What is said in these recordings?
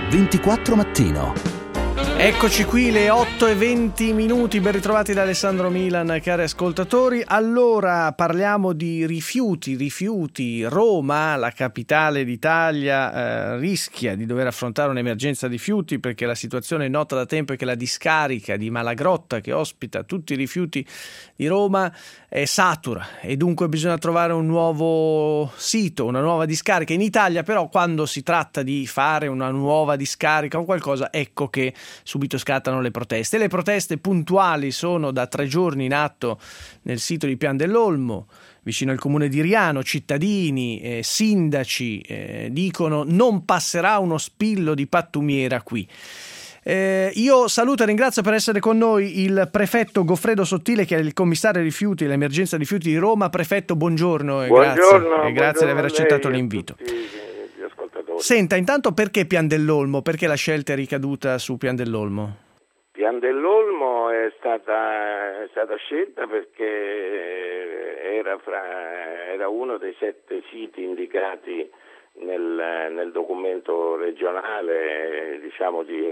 24 Mattino. Eccoci qui, le 8:20, ben ritrovati da Alessandro Milan, cari ascoltatori. Allora, parliamo di rifiuti. Roma, la capitale d'Italia, rischia di dover affrontare un'emergenza rifiuti perché la situazione nota da tempo è che la discarica di Malagrotta, che ospita tutti i rifiuti di Roma, è satura e dunque bisogna trovare un nuovo sito, una nuova discarica. In Italia però, quando si tratta di fare una nuova discarica o qualcosa, ecco che subito scattano le proteste. Le proteste puntuali sono da 3 giorni in atto nel sito di Pian dell'Olmo, vicino al comune di Riano. Cittadini, sindaci dicono non passerà uno spillo di pattumiera qui. Io saluto e ringrazio per essere con noi il prefetto Goffredo Sottile, che è il commissario rifiuti e l'emergenza rifiuti di Roma. Prefetto, buongiorno e grazie di aver accettato l'invito. Senta, intanto perché Pian dell'Olmo? Perché la scelta è ricaduta su Pian dell'Olmo? Pian dell'Olmo è stata scelta perché era uno dei 7 siti indicati nel documento regionale, diciamo di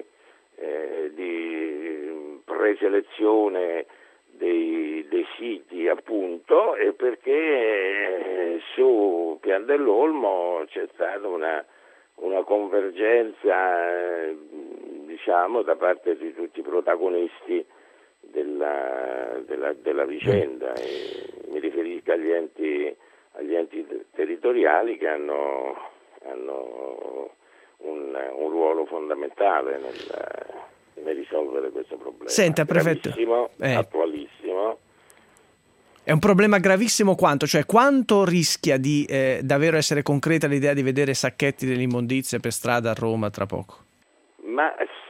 preselezione dei siti, appunto, e perché su Pian dell'Olmo c'è stata una convergenza, diciamo, da parte di tutti i protagonisti della vicenda. E mi riferisco agli enti territoriali che hanno un ruolo fondamentale nel risolvere questo problema. Senta, prefetto, attualissimo. È un problema gravissimo quanto? Cioè, quanto rischia di davvero essere concreta l'idea di vedere sacchetti dell'immondizia per strada a Roma tra poco? Ma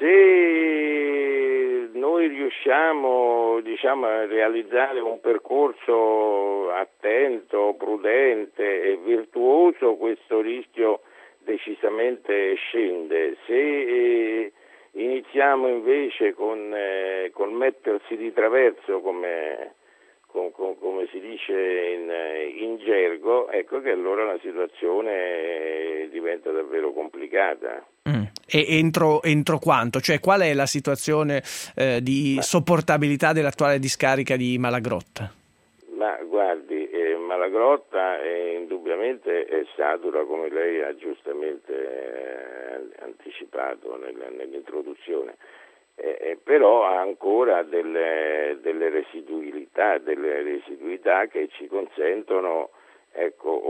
se noi riusciamo, diciamo, a realizzare un percorso attento, prudente e virtuoso, questo rischio decisamente scende. Se iniziamo invece con mettersi di traverso, come si dice in gergo, ecco che allora la situazione diventa davvero complicata. E entro quanto? Cioè, qual è la situazione di sopportabilità dell'attuale discarica di Malagrotta? Ma guardi, Malagrotta indubbiamente è satura, come lei ha giustamente anticipato nell'introduzione. Però ha ancora delle residuità che ci consentono, ecco,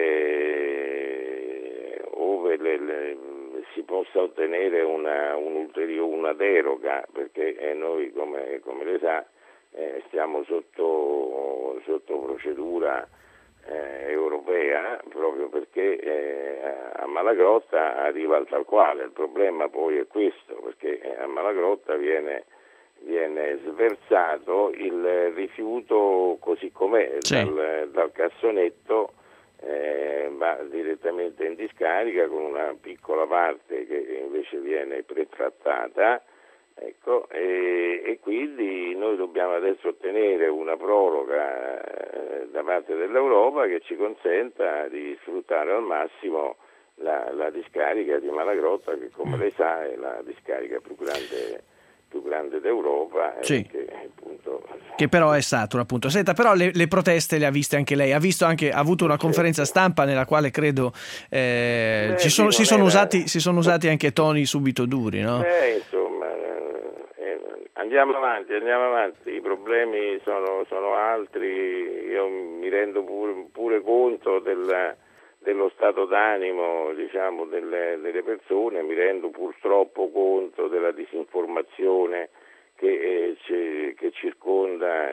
ove si possa ottenere una deroga, perché noi, come lei sa, stiamo sotto procedura europea, proprio perché a Malagrotta arriva al tal quale. Il problema poi è questo, perché a Malagrotta viene sversato il rifiuto così com'è, sì, dal cassonetto, va direttamente in discarica con una piccola parte che invece viene pretrattata. Ecco, e quindi noi dobbiamo adesso ottenere una proroga da parte dell'Europa che ci consenta di sfruttare al massimo la discarica di Malagrotta, che, come lei sa, è la discarica più grande d'Europa, sì, appunto, che però è satura, appunto. Senta, però le proteste le ha viste anche lei, ha avuto una conferenza stampa nella quale credo si sono usati anche toni subito duri, no? Insomma, andiamo avanti, i problemi sono altri. Io mi rendo pure conto dello stato d'animo, diciamo, delle persone, mi rendo purtroppo conto della disinformazione che circonda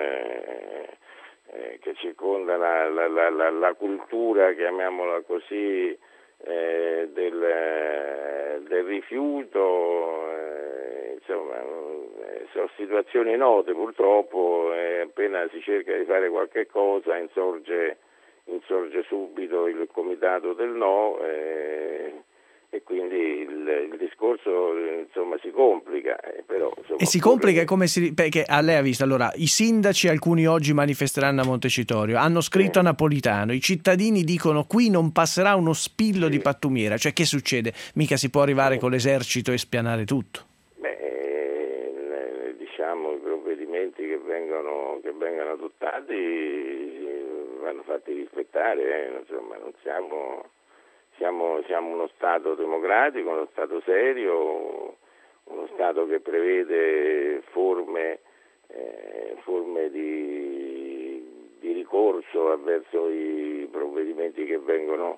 la cultura, chiamiamola così, del rifiuto. Insomma, sono situazioni note purtroppo, appena si cerca di fare qualche cosa insorge subito il comitato del no, e quindi il discorso insomma si complica, però insomma, e si complica perché lei ha visto, allora i sindaci, alcuni oggi manifesteranno a Montecitorio, hanno scritto a Napolitano, i cittadini dicono qui non passerà uno spillo di pattumiera, cioè che succede? Mica si può arrivare con l'esercito e spianare tutto. Diciamo i provvedimenti che vengono adottati vanno fatti rispettare, insomma non siamo uno Stato democratico, uno Stato serio, uno Stato che prevede forme di ricorso verso i provvedimenti che vengono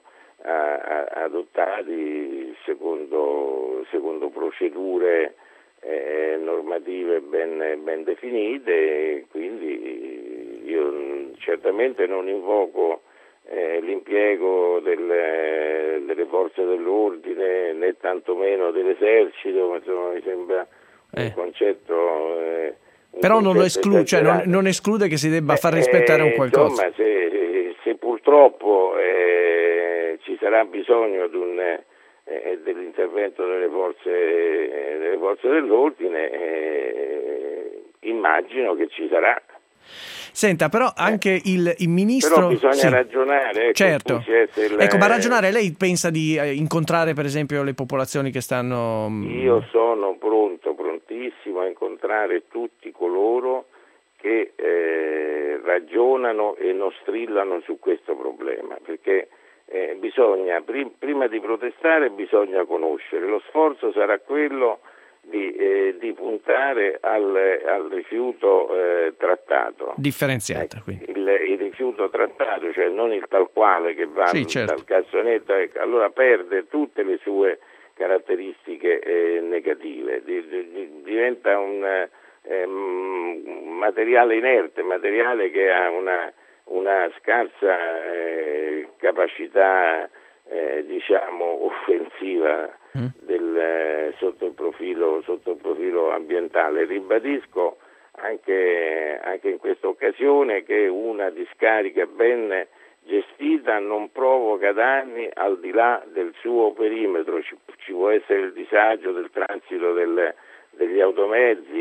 adottati secondo procedure normative ben definite, quindi io certamente non invoco l'impiego delle forze dell'ordine né tantomeno dell'esercito, ma insomma mi sembra un concetto però non lo esclude, cioè non esclude che si debba far rispettare un qualcosa. Insomma, se purtroppo ci sarà bisogno dell'intervento delle forze dell'ordine, immagino che ci sarà. Senta, però anche il ministro... Però bisogna ragionare. Certo. Ma ragionare, lei pensa di incontrare per esempio le popolazioni che stanno... Io sono prontissimo a incontrare tutti coloro che ragionano e non strillano su questo problema, perché bisogna, prima di protestare bisogna conoscere, lo sforzo sarà quello di puntare al rifiuto trattato. Differenziata, quindi. Il rifiuto trattato, cioè non il tal quale che va dal cassonetto, allora perde tutte le sue caratteristiche negative, diventa un materiale inerte, materiale che ha una scarsa capacità diciamo offensiva sotto il profilo ambientale. Ribadisco anche in questa occasione che una discarica ben gestita non provoca danni al di là del suo perimetro, ci può essere il disagio del transito degli automezzi,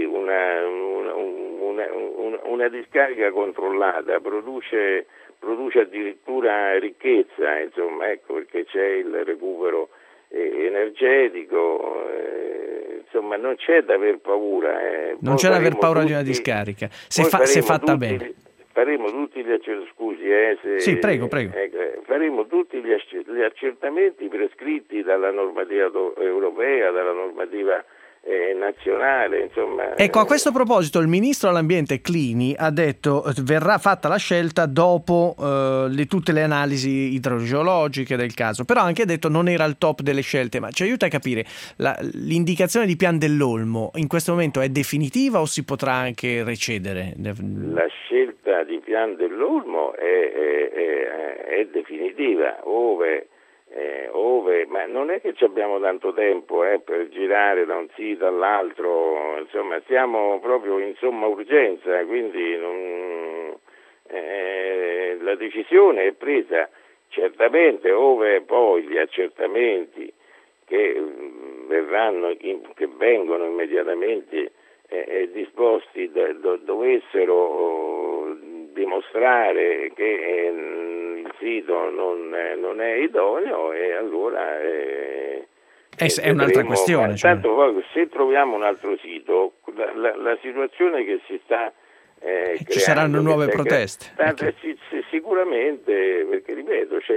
una discarica controllata produce addirittura ricchezza, insomma, ecco perché c'è il recupero energetico, insomma non c'è da aver paura. Non c'è da aver paura di una discarica, se fatta bene. Faremo tutti gli faremo tutti gli accertamenti prescritti dalla normativa europea, dalla normativa nazionale, insomma. Ecco, a questo proposito il ministro all'ambiente Clini ha detto verrà fatta la scelta dopo tutte le analisi idrogeologiche del caso, però ha anche detto non era il top delle scelte, ma ci aiuta a capire l'indicazione di Pian dell'Olmo in questo momento è definitiva o si potrà anche recedere? La scelta di Pian dell'Olmo è definitiva, ma non è che abbiamo tanto tempo per girare da un sito all'altro, insomma siamo proprio in somma urgenza, quindi la decisione è presa certamente ove poi gli accertamenti che vengono immediatamente disposti dovessero dimostrare che il sito non è idoneo, e allora è un'altra questione. Tanto poi, se troviamo un altro sito, la situazione che si sta ci saranno nuove proteste. Sicuramente, perché ripeto, c'è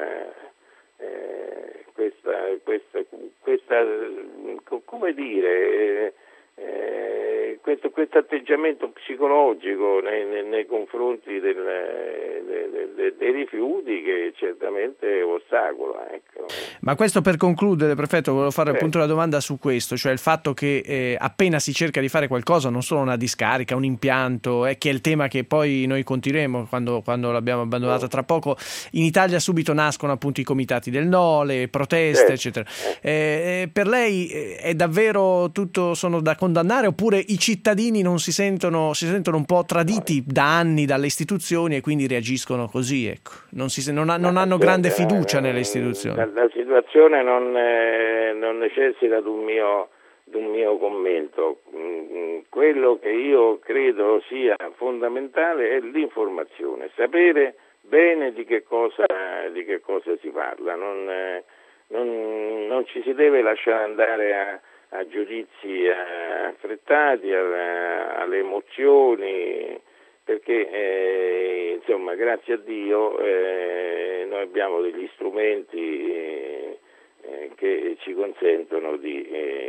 questa come dire, questo atteggiamento psicologico nei confronti dei rifiuti che certamente ostacola. Ecco. Ma questo per concludere, prefetto, volevo fare appunto una domanda su questo, cioè il fatto che appena si cerca di fare qualcosa, non solo una discarica, un impianto, che è il tema che poi noi continueremo quando l'abbiamo abbandonata tra poco, in Italia subito nascono appunto i comitati del no, le proteste, eccetera. Per lei è davvero tutto sono da condannare, oppure i cittadini cittadini si sentono un po' traditi da anni dalle istituzioni e quindi reagiscono così, ecco. Non hanno grande fiducia nelle istituzioni. La situazione non necessita di un mio commento. Quello che io credo sia fondamentale è l'informazione, sapere bene di che cosa si parla, non ci si deve lasciare andare a giudizi affrettati, alle emozioni, perché insomma, grazie a Dio noi abbiamo degli strumenti che ci consentono di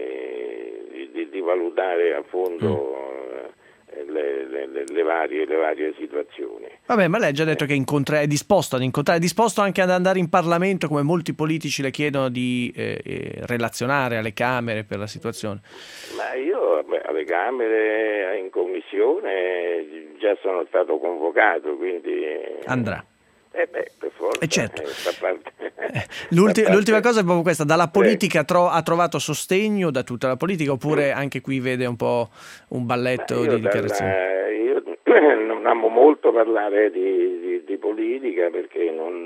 valutare a fondo le varie situazioni. Vabbè, ma lei ha già detto che è disposto ad incontrare, è disposto anche ad andare in Parlamento, come molti politici le chiedono di relazionare alle Camere per la situazione. Ma io alle Camere, in commissione, già sono stato convocato, quindi andrà. Per forza. Certo. L'ultima cosa è proprio questa: dalla politica ha trovato sostegno da tutta la politica, oppure anche qui vede un po' un balletto di dichiarazioni? Io non amo molto parlare di politica, perché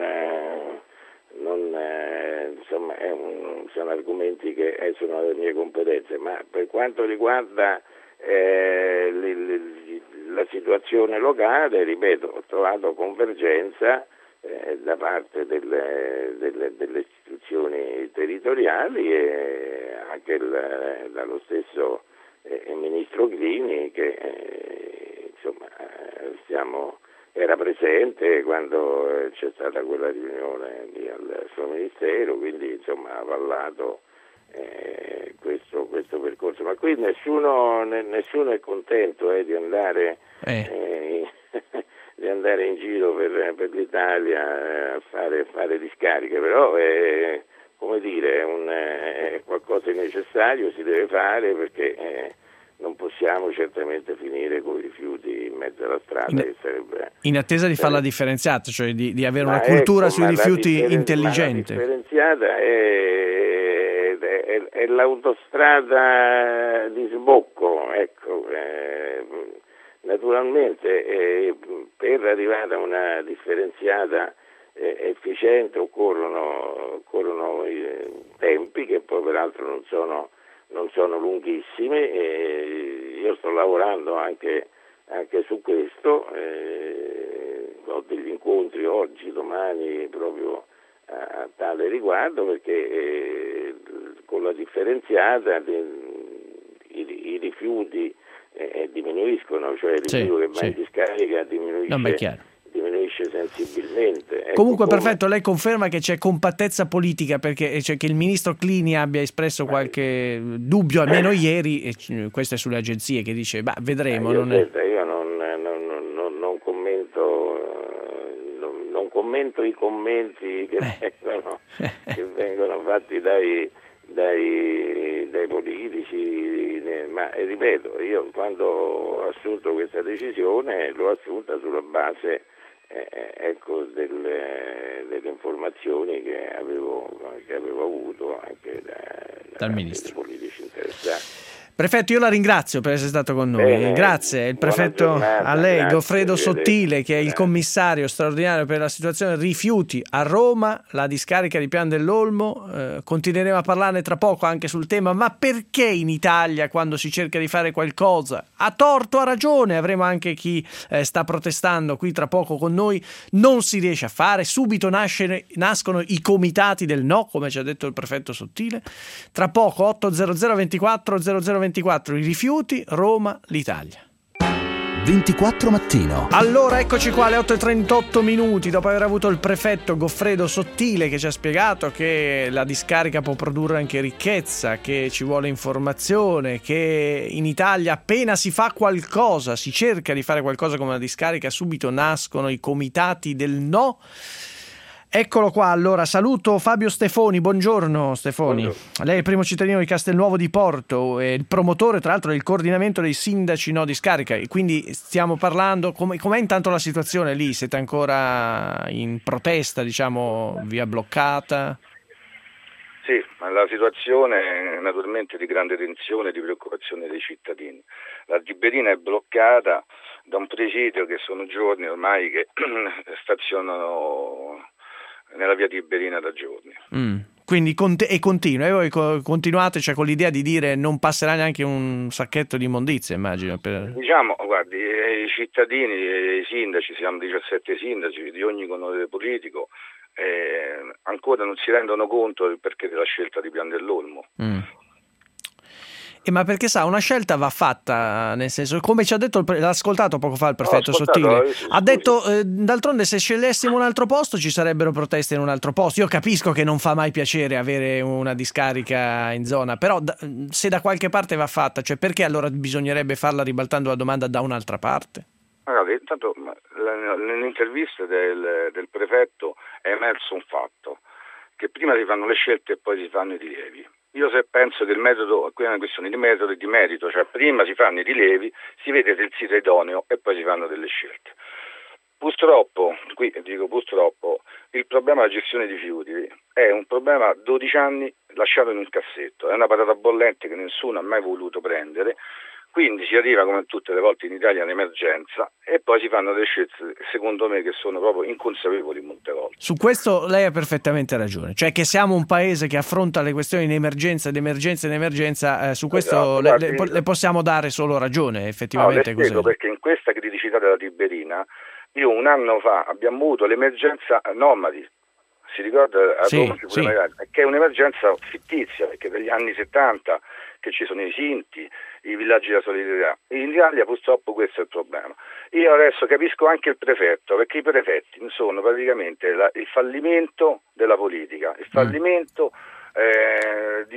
insomma sono argomenti che sono le mie competenze, ma per quanto riguarda la situazione locale, ripeto, ho trovato convergenza da parte delle istituzioni territoriali e anche dallo stesso ministro Clini, che insomma era presente quando c'è stata quella riunione lì al suo ministero, quindi insomma ha avallato questo percorso. Ma qui nessuno è contento di andare di andare in giro per l'Italia a fare discariche, però come dire, è qualcosa di necessario, si deve fare, perché non possiamo certamente finire con i rifiuti in mezzo alla strada, che sarebbe in attesa di farla differenziata, cioè di avere una cultura sui rifiuti intelligente. La differenziata è l'autostrada di sbocco, ecco. Naturalmente per arrivare a una differenziata efficiente occorrono tempi che poi peraltro non sono lunghissimi, io sto lavorando anche su questo, ho degli incontri oggi, domani, proprio a tale riguardo, perché con la differenziata i rifiuti diminuiscono, cioè il rifiuto che va in discarica diminuisce sensibilmente. Ecco, comunque perfetto, lei conferma che c'è compattezza politica, perché cioè che il ministro Clini abbia espresso qualche dubbio, almeno ieri, e questo è sulle agenzie, che dice vedremo. Io non commento i commenti che vengono fatti dai politici, ma ripeto, io quando ho assunto questa decisione l'ho assunta sulla base delle informazioni che avevo avuto anche dal ministro, dai politici interessati. Prefetto, io la ringrazio per essere stato con noi. Bene, grazie. Il prefetto a lei, grazie, Goffredo Sottile, che è il commissario straordinario per la situazione rifiuti a Roma, la discarica di Pian dell'Olmo. Continueremo a parlarne tra poco anche sul tema, ma perché in Italia, quando si cerca di fare qualcosa, a torto o a ragione, avremo anche chi sta protestando qui tra poco con noi, non si riesce a fare, subito nascono i comitati del no, come ci ha detto il prefetto Sottile. Tra poco 800 24 0024, i rifiuti, Roma, l'Italia. 24 mattino. Allora eccoci qua alle 8:38 dopo aver avuto il prefetto Goffredo Sottile che ci ha spiegato che la discarica può produrre anche ricchezza, che ci vuole informazione, che in Italia appena si fa qualcosa, si cerca di fare qualcosa come una discarica, subito nascono i comitati del no. Eccolo qua, allora saluto Fabio Stefoni. Buongiorno Stefoni. Buongiorno. Lei è il primo cittadino di Castelnuovo di Porto, è il promotore tra l'altro del coordinamento dei sindaci no discarica, e quindi stiamo parlando, com'è intanto la situazione lì? Siete ancora in protesta, diciamo, via bloccata? Sì, ma la situazione è naturalmente di grande tensione e di preoccupazione dei cittadini. La Tiberina è bloccata da un presidio che sono giorni ormai che stazionano nella via Tiberina da giorni. Quindi continua, e voi continuate, cioè, con l'idea di dire non passerà neanche un sacchetto di immondizia, immagino. Diciamo, guardi, i cittadini, i sindaci, siamo 17 sindaci di ogni colore politico, ancora non si rendono conto del perché della scelta di Pian dell'Olmo. Ma perché una scelta va fatta, nel senso, come ci ha detto, l'ha ascoltato poco fa il prefetto Sottile, ha detto d'altronde se scegliessimo un altro posto ci sarebbero proteste in un altro posto. Io capisco che non fa mai piacere avere una discarica in zona, però se da qualche parte va fatta, cioè perché allora bisognerebbe farla ribaltando la domanda da un'altra parte? Allora, intanto nell'intervista del prefetto è emerso un fatto, che prima si fanno le scelte e poi si fanno i rilievi. Io penso che il metodo, qui è una questione di metodo e di merito, cioè prima si fanno i rilievi, si vede se il sito è idoneo e poi si fanno delle scelte. Purtroppo, il problema della gestione dei rifiuti è un problema 12 anni lasciato in un cassetto, è una patata bollente che nessuno ha mai voluto prendere. Quindi si arriva come tutte le volte in Italia all'emergenza e poi si fanno delle scelte, secondo me, che sono proprio inconsapevoli molte volte. Su questo lei ha perfettamente ragione, cioè che siamo un paese che affronta le questioni in emergenza ed emergenza in emergenza, su questo le possiamo dare solo ragione, effettivamente. Le spiego perché in questa criticità della Tiberina, io un anno fa abbiamo avuto l'emergenza nomadi. Si ricorda a Roma, che è un'emergenza fittizia, perché dagli anni 70 che ci sono i Sinti, i villaggi della solidarietà. In Italia purtroppo questo è il problema. Io adesso capisco anche il prefetto, perché i prefetti sono praticamente il fallimento della politica, il fallimento di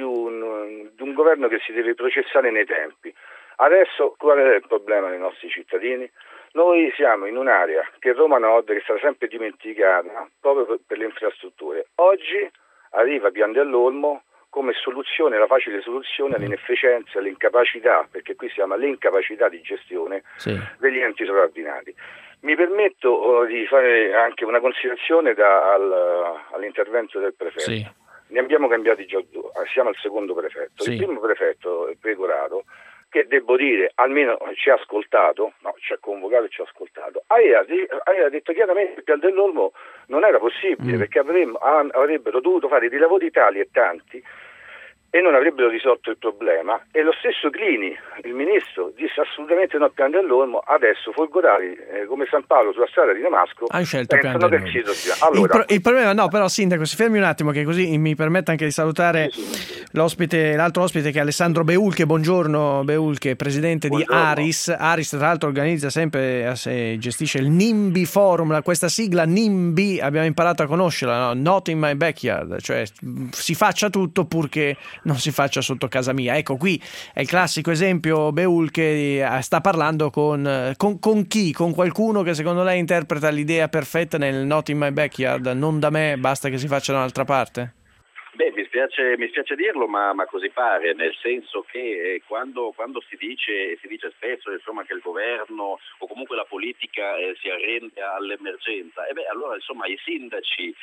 un governo che si deve processare nei tempi. Adesso qual è il problema dei nostri cittadini? Noi siamo in un'area che è Roma Nord, che è stata sempre dimenticata proprio per le infrastrutture. Oggi arriva Pian dell'Olmo come soluzione, la facile soluzione all'inefficienza, all'incapacità, perché qui siamo all'incapacità di gestione degli enti sovraordinati. Mi permetto di fare anche una considerazione all'intervento del prefetto. Sì. Ne abbiamo cambiati già due, siamo al secondo prefetto. Sì. Il primo prefetto, Pecorato, che devo dire almeno ci ha ascoltato, ci ha convocato e ci ha ascoltato, aveva detto chiaramente che il Pian dell'Olmo non era possibile, perché avrebbero dovuto fare dei lavori tali e tanti e non avrebbero risolto il problema. E lo stesso Clini, il ministro, disse assolutamente no al Pian dell'Olmo. Adesso folgorari come San Paolo sulla strada di Damasco pensano che ci sia. Allora, il problema, no, però sindaco, si fermi un attimo, che così mi permette anche di salutare l'altro ospite, che è Alessandro Beulche. Buongiorno Beulche, presidente di Aris. Aris tra l'altro organizza sempre, gestisce il NIMBY Forum, questa sigla NIMBY abbiamo imparato a conoscerla, no? Not in my backyard, cioè si faccia tutto purché non si faccia sotto casa mia. Ecco, qui è il classico esempio. Beulche sta parlando con chi? Con qualcuno che secondo lei interpreta l'idea perfetta nel Not in my backyard, non da me, basta che si faccia da un'altra parte? Beh, mi spiace dirlo, ma così pare, nel senso che quando si dice spesso insomma che il governo o comunque la politica si arrende all'emergenza, allora insomma i sindaci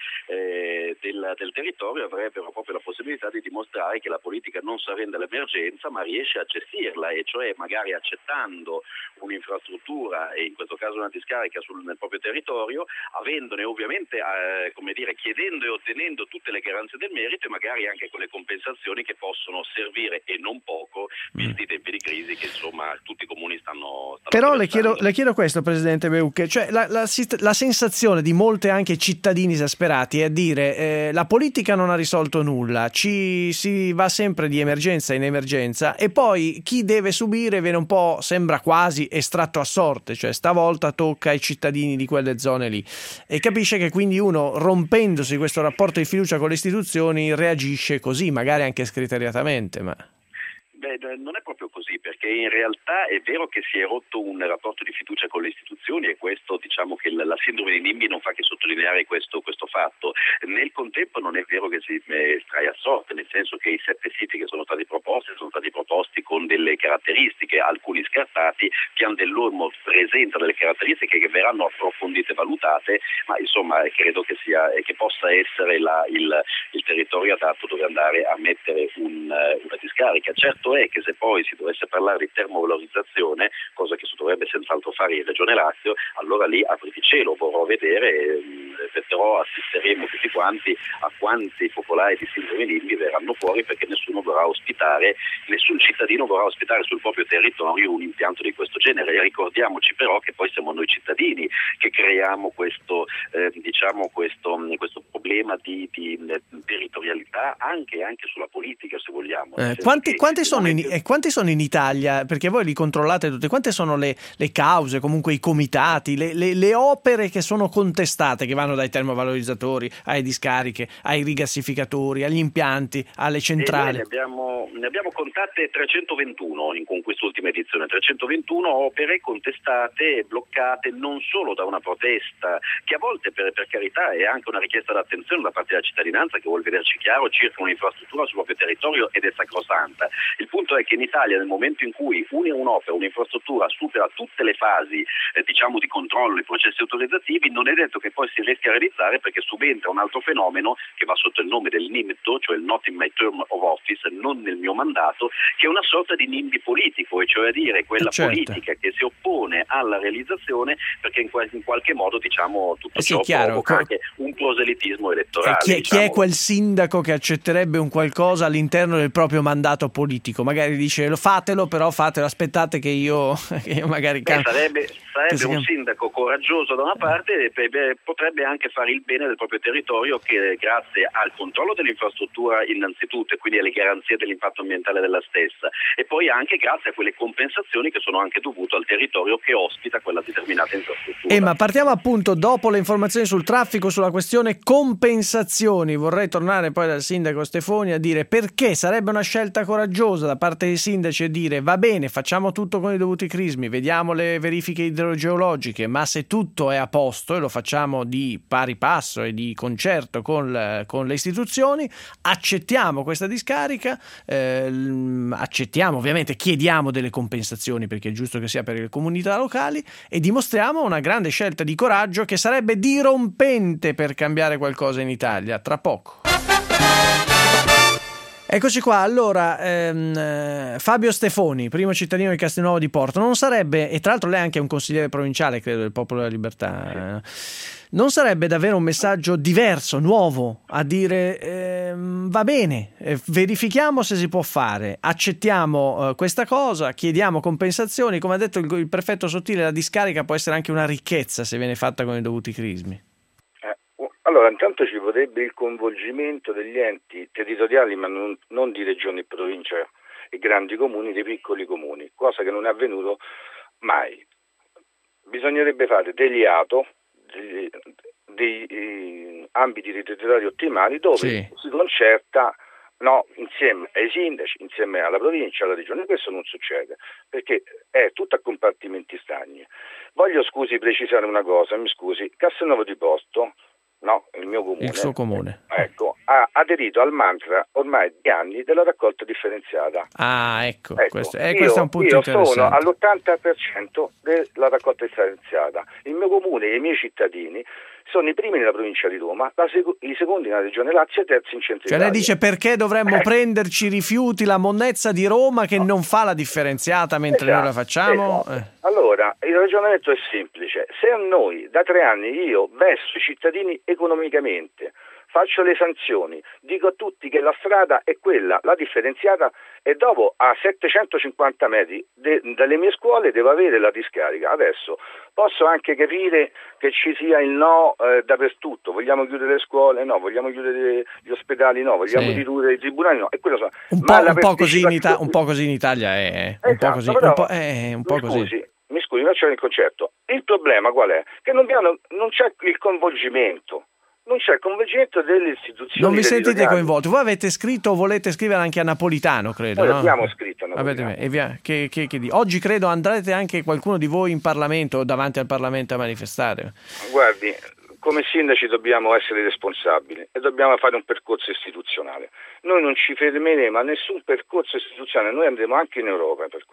del territorio avrebbero proprio la possibilità di dimostrare che la politica non si arrende all'emergenza ma riesce a gestirla, e cioè magari accettando un'infrastruttura, e in questo caso una discarica nel proprio territorio, avendone ovviamente chiedendo e ottenendo tutte le garanzie del merito e magari anche con le compensazioni che possono servire, e non poco, visti i tempi di crisi che insomma tutti i comuni stanno Però le chiedo questo, presidente Beulche, cioè la sensazione di molte anche cittadini esasperati è dire la politica non ha risolto nulla, si va sempre di emergenza in emergenza e poi chi deve subire viene un po', sembra quasi estratto a sorte, cioè stavolta tocca ai cittadini di quelle zone lì, e capisce che quindi uno, rompendosi questo rapporto di fiducia con le istituzioni, reagisce così, magari anche scriteriatamente, ma... Beh, non è proprio così, perché in realtà è vero che si è rotto un rapporto di fiducia con le istituzioni, e questo, diciamo che la sindrome di NIMBY non fa che sottolineare questo fatto. Nel contempo non è vero che si estrae a sorte, nel senso che i 7 siti che sono stati proposti con delle caratteristiche caratteristiche, alcuni scartati. Pian dell'Olmo presenta delle caratteristiche che verranno approfondite e valutate, ma insomma credo che possa essere il territorio adatto dove andare a mettere una discarica. Certo è che se poi si dovesse parlare di termovalorizzazione, cosa che si dovrebbe senz'altro fare in Regione Lazio, allora lì apriti cielo, vorrò vedere, assisteremo tutti quanti a quanti focolai di sindrome NIMBY verranno fuori, perché nessun cittadino vorrà ospitare sul proprio territorio un impianto di questo genere. E ricordiamoci però che poi siamo noi cittadini che creiamo questo problema di territorialità anche sulla politica, se vogliamo. Quanti sono in Italia? Perché voi li controllate tutti. Quante sono le cause, comunque i comitati, le opere che sono contestate, che vanno dai termovalorizzatori ai discariche, ai rigassificatori, agli impianti, alle centrali? Ne abbiamo contate 321 con quest'ultima edizione, 321 opere contestate e bloccate non solo da una protesta, che a volte per carità è anche una richiesta d'attenzione da parte della cittadinanza, che vuol vederci chiaro circa un'infrastruttura sul proprio territorio, ed è sacrosanta. Il punto è che in Italia, nel momento in cui un'infrastruttura supera tutte le fasi di controllo, i processi autorizzativi, non è detto che poi si riesca a realizzare, perché subentra un altro fenomeno che va sotto il nome del NIMT, cioè il Not in my term of office, non nel mio mandato, che è una sorta di NIMBY politico, e cioè a dire quella politica che si oppone alla realizzazione, perché in qualche modo tutto ciò provoca anche un proselitismo elettorale. Chi è quel sindaco che accetterebbe un qualcosa all'interno del proprio mandato politico? Magari dice fatelo, però fatelo, aspettate che io magari sarebbe un sindaco coraggioso da una parte, e potrebbe anche fare il bene del proprio territorio, che grazie al controllo dell'infrastruttura innanzitutto, e quindi alle garanzie dell'impatto ambientale della stessa, e poi anche grazie a quelle compensazioni che sono anche dovute al territorio che ospita quella determinata infrastruttura. Ma partiamo appunto dopo le informazioni sul traffico, sulla questione compensazioni. Vorrei tornare poi dal sindaco Stefoni a dire perché sarebbe una scelta coraggiosa da parte dei sindaci e dire va bene, facciamo tutto con i dovuti crismi, vediamo le verifiche idrogeologiche, ma se tutto è a posto e lo facciamo di pari passo e di concerto con le istituzioni, accettiamo questa discarica, accettiamo, ovviamente chiediamo delle compensazioni, perché è giusto che sia per le comunità locali, e dimostriamo una grande scelta di coraggio che sarebbe dirompente per cambiare qualcosa in Italia tra poco. Eccoci qua, allora Fabio Stefoni, primo cittadino di Castelnuovo di Porto, non sarebbe, e tra l'altro lei è anche un consigliere provinciale, credo, del Popolo della Libertà, non sarebbe davvero un messaggio diverso, nuovo, a dire va bene, verifichiamo se si può fare, accettiamo questa cosa, chiediamo compensazioni, come ha detto il prefetto Sottile, la discarica può essere anche una ricchezza se viene fatta con i dovuti crismi. Allora, intanto ci vorrebbe il coinvolgimento degli enti territoriali, ma non di regioni e provincia e grandi comuni, dei piccoli comuni, cosa che non è avvenuto mai. Bisognerebbe fare degli ATO, dei ambiti territoriali ottimali, dove si concerta insieme ai sindaci, insieme alla provincia, alla regione. Questo non succede, perché è tutto a compartimenti stagni. Voglio precisare una cosa, Castelnuovo di Porto, il mio comune, il suo comune, ha aderito al mantra ormai di anni della raccolta differenziata. Questo è un punto interessante. Io sono all'80% della raccolta differenziata. Il mio comune e i miei cittadini sono i primi nella provincia di Roma, i secondi nella regione Lazio e i terzi in centro Italia. Lei dice perché dovremmo prenderci rifiuti la monnezza di Roma che non fa la differenziata mentre noi la facciamo? Allora, il ragionamento è semplice. Se a noi da 3 anni io vesto i cittadini economicamente, faccio le sanzioni, dico a tutti che la strada è quella, la differenziata, e dopo a 750 metri dalle mie scuole devo avere la discarica. Adesso posso anche capire che ci sia il no dappertutto, vogliamo chiudere le scuole, no, vogliamo chiudere gli ospedali, no, vogliamo ridurre i tribunali, no, e quello so. Un po' così in Italia è un po' così. Mi scusi, faccio il concetto. Il problema qual è? Che non c'è il coinvolgimento. Non c'è il coinvolgimento delle istituzioni. Non vi sentite coinvolti? Voi avete scritto o volete scrivere anche a Napolitano, credo? Noi abbiamo scritto a Napolitano. Oggi credo andrete anche qualcuno di voi in Parlamento o davanti al Parlamento a manifestare. Guardi, come sindaci dobbiamo essere responsabili e dobbiamo fare un percorso istituzionale. Noi non ci fermeremo a nessun percorso istituzionale, noi andremo anche in Europa per questo.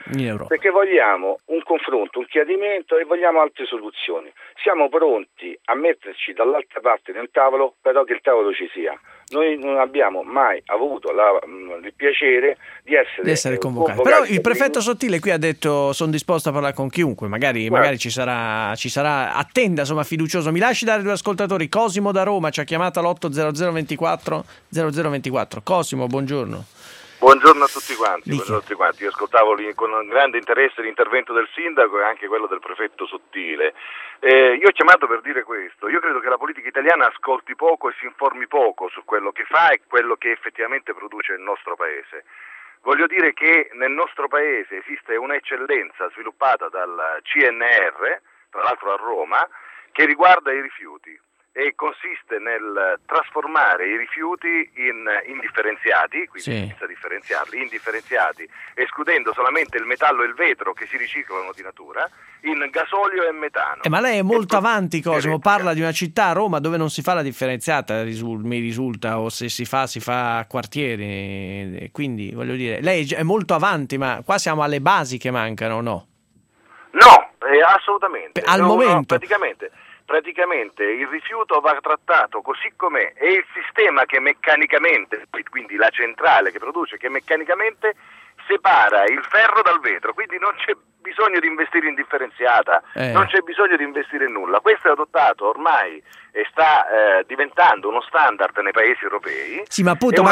in Europa. Perché vogliamo un confronto, un chiarimento e vogliamo altre soluzioni. Siamo pronti a metterci dall'altra parte del tavolo, però che il tavolo ci sia. Noi non abbiamo mai avuto il piacere di essere convocati. Però il prefetto Sottile qui ha detto: sono disposto a parlare con chiunque, magari ci sarà, attenda, insomma, fiducioso. Mi lasci dare 2 ascoltatori. Cosimo da Roma ci ha chiamato all'800 24 0024. Cosimo, buongiorno. Buongiorno a tutti quanti. Io ascoltavo con grande interesse l'intervento del sindaco e anche quello del prefetto Sottile. Io ho chiamato per dire questo: io credo che la politica italiana ascolti poco e si informi poco su quello che fa e quello che effettivamente produce il nostro paese. Voglio dire che nel nostro paese esiste un'eccellenza sviluppata dal CNR, tra l'altro a Roma, che riguarda i rifiuti. E consiste nel trasformare i rifiuti in indifferenziati, quindi senza differenziarli, indifferenziati, escludendo solamente il metallo e il vetro che si riciclano di natura, in gasolio e metano. Ma lei è molto avanti, Cosimo, parla di una città, Roma, dove non si fa la differenziata, mi risulta, o se si fa a quartieri, quindi voglio dire, lei è molto avanti, ma qua siamo alle basi che mancano, no? No, assolutamente. Al momento. Praticamente il rifiuto va trattato così com'è e il sistema che meccanicamente, quindi la centrale che produce, che meccanicamente separa il ferro dal vetro, quindi non c'è bisogno di investire in differenziata, non c'è bisogno di investire in nulla. Questo è adottato ormai e sta diventando uno standard nei paesi europei. Sì, ma appunto,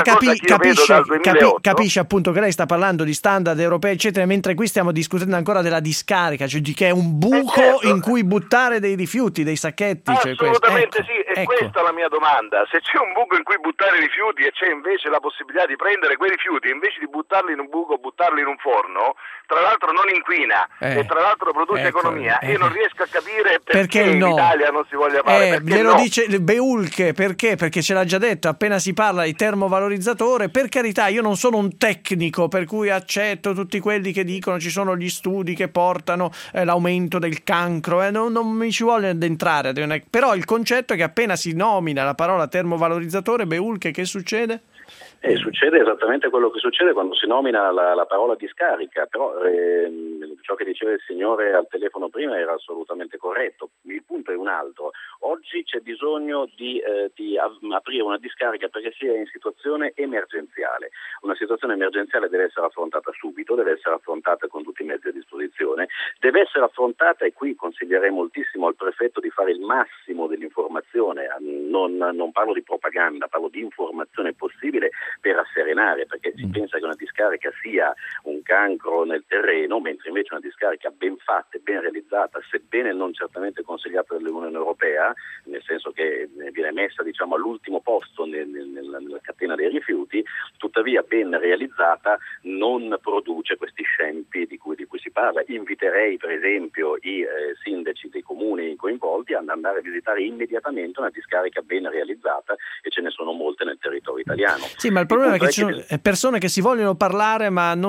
capisce appunto che lei sta parlando di standard europei, eccetera, mentre qui stiamo discutendo ancora della discarica, cioè che è un buco in cui buttare dei rifiuti, dei sacchetti. Assolutamente sì, e questa è la mia domanda. Se c'è un buco in cui buttare i rifiuti e c'è invece la possibilità di prendere quei rifiuti e invece di buttarli in un buco, buttarli in un forno, tra l'altro non inquina e tra l'altro produce economia, io non riesco a capire perché in Italia non si voglia fare. Glielo dice Beulke, perché? Perché ce l'ha già detto, appena si parla di termovalorizzatore, per carità, io non sono un tecnico per cui accetto tutti quelli che dicono ci sono gli studi che portano l'aumento del cancro, non mi ci voglio addentrare, però il concetto è che appena si nomina la parola termovalorizzatore, Beulke, che succede? Succede esattamente quello che succede quando si nomina la parola discarica, però ciò che diceva il signore al telefono prima era assolutamente corretto. Il punto è un altro. Oggi c'è bisogno di aprire una discarica perché sia in situazione emergenziale. Una situazione emergenziale deve essere affrontata subito, deve essere affrontata con tutti i mezzi a disposizione, deve essere affrontata, e qui consiglierei moltissimo al prefetto di fare il massimo dell'informazione, non parlo di propaganda, parlo di informazione possibile per rasserenare, perché si pensa che una discarica sia un cancro nel terreno, mentre invece una discarica ben fatta e ben realizzata, sebbene non certamente consigliata dall'Unione Europea, nel senso che viene messa all'ultimo posto nella catena dei rifiuti, tuttavia ben realizzata non produce questi scempi di cui si parla. Inviterei per esempio i sindaci dei comuni coinvolti ad andare a visitare immediatamente una discarica ben realizzata, e ce ne sono molte nel territorio italiano. Sì, ma il problema è che ci sono persone che si vogliono parlare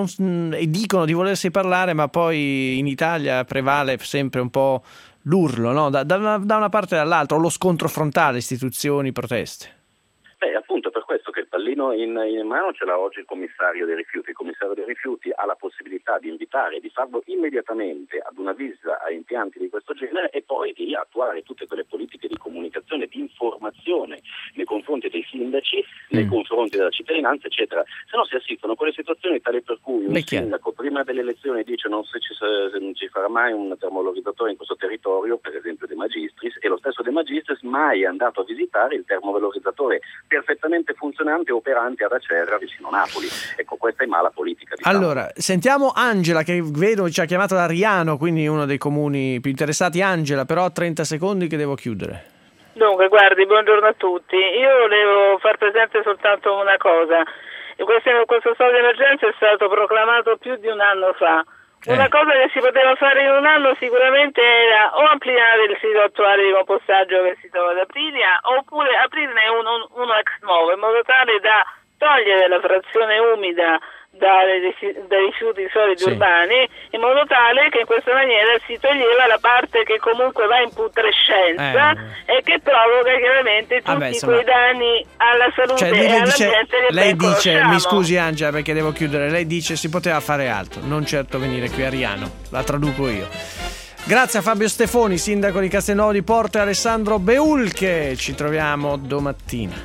e dicono di volersi parlare, ma poi in Italia prevale sempre un po' l'urlo, no? Da una parte e dall'altra, o lo scontro frontale, istituzioni, proteste. Appunto, per questo che il pallino in mano ce l'ha oggi il commissario dei rifiuti. Il commissario dei rifiuti ha la possibilità di invitare, di farlo immediatamente ad una visita a impianti di questo genere e poi di attuare tutte quelle politiche di comunicazione, di informazione nei confronti dei sindaci, nei confronti della cittadinanza, eccetera. Se no si assistono a quelle situazioni tali per cui un sindaco prima delle elezioni dice non ci farà mai un termovalorizzatore in questo territorio, per esempio De Magistris, e lo stesso De Magistris mai è andato a visitare il termovalorizzatore perfettamente funzionante e operante ad Acerra vicino Napoli. Ecco, questa è mala politica. Allora, sentiamo Angela, che vedo ci ha chiamato da Riano, quindi uno dei comuni più interessati. Angela, però 30 secondi che devo chiudere. Dunque, guardi, buongiorno a tutti. Io volevo far presente soltanto una cosa. Questo stato di emergenza è stato proclamato più di un anno fa. Una cosa che si poteva fare in un anno sicuramente era o ampliare il sito attuale di compostaggio che si trova ad Aprilia, oppure aprirne uno ex novo, in modo tale da togliere la frazione umida dai rifiuti solidi urbani, in modo tale che in questa maniera si toglieva la parte che comunque va in putrescenza e che provoca chiaramente tutti quei danni alla salute e all'ambiente che lei dice, mi scusi Angela perché devo chiudere, lei dice si poteva fare altro, non certo venire qui a Riano, la traduco io. Grazie a Fabio Stefoni, sindaco di Castelnuovo di Porto, e Alessandro Beulche, ci troviamo domattina.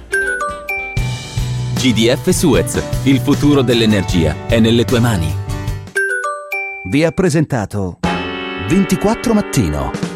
GDF Suez, il futuro dell'energia è nelle tue mani. Vi ha presentato 24 Mattino.